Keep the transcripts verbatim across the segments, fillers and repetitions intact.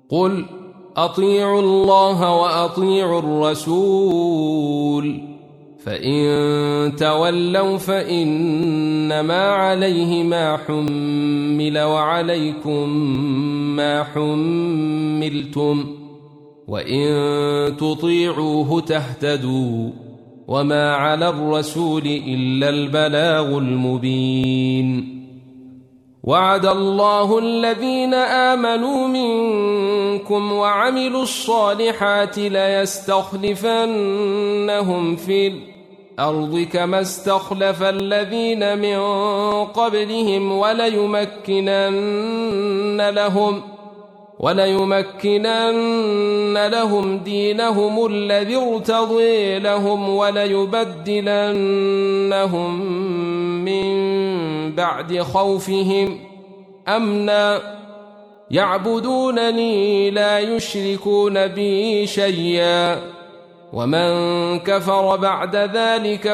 قل أطيعوا الله وأطيعوا الرسول فإن تولوا فإنما عليه ما حمل وعليكم ما حملتم وإن تطيعوه تهتدوا وما على الرسول إلا البلاغ المبين. وعد الله الذين آمنوا منكم وعملوا الصالحات ليستخلفنهم في الأرض كما استخلف الذين من قبلهم وليمكنن لهم وليمكنن لهم دينهم الذي ارتضي لهم وليبدلنهم من بعد خوفهم أمنا يعبدونني لا يشركون بي شيئا ومن كفر بعد ذلك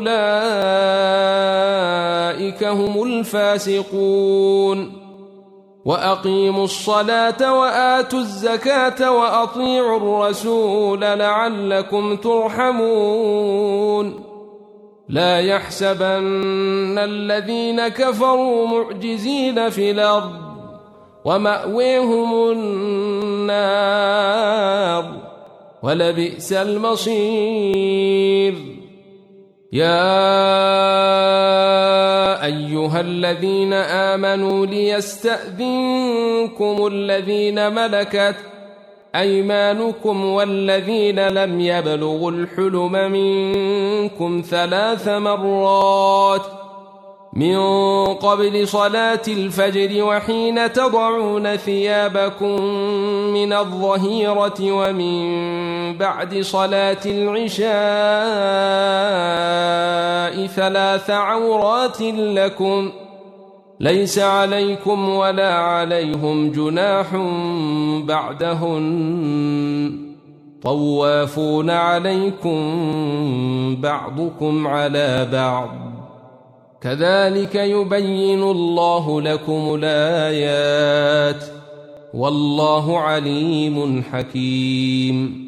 فأولئك هم الفاسقون. وأقيموا الصلاة وآتوا الزكاة وأطيعوا الرسول لعلكم ترحمون. لا يحسبن الذين كفروا معجزين في الأرض ومأويهم النار ولبئس المصير. يا أيها الذين آمنوا ليستأذنكم الذين ملكت أيمانكم والذين لم يبلغوا الحلم منكم ثلاث مرات من قبل صلاة الفجر وحين تضعون ثيابكم من الظهيرة ومن بعد صلاة العشاء ثلاث عورات لكم ليس عليكم ولا عليهم جناح بعدهن طوافون عليكم بعضكم على بعض كذلك يبين الله لكم الآيات والله عليم حكيم.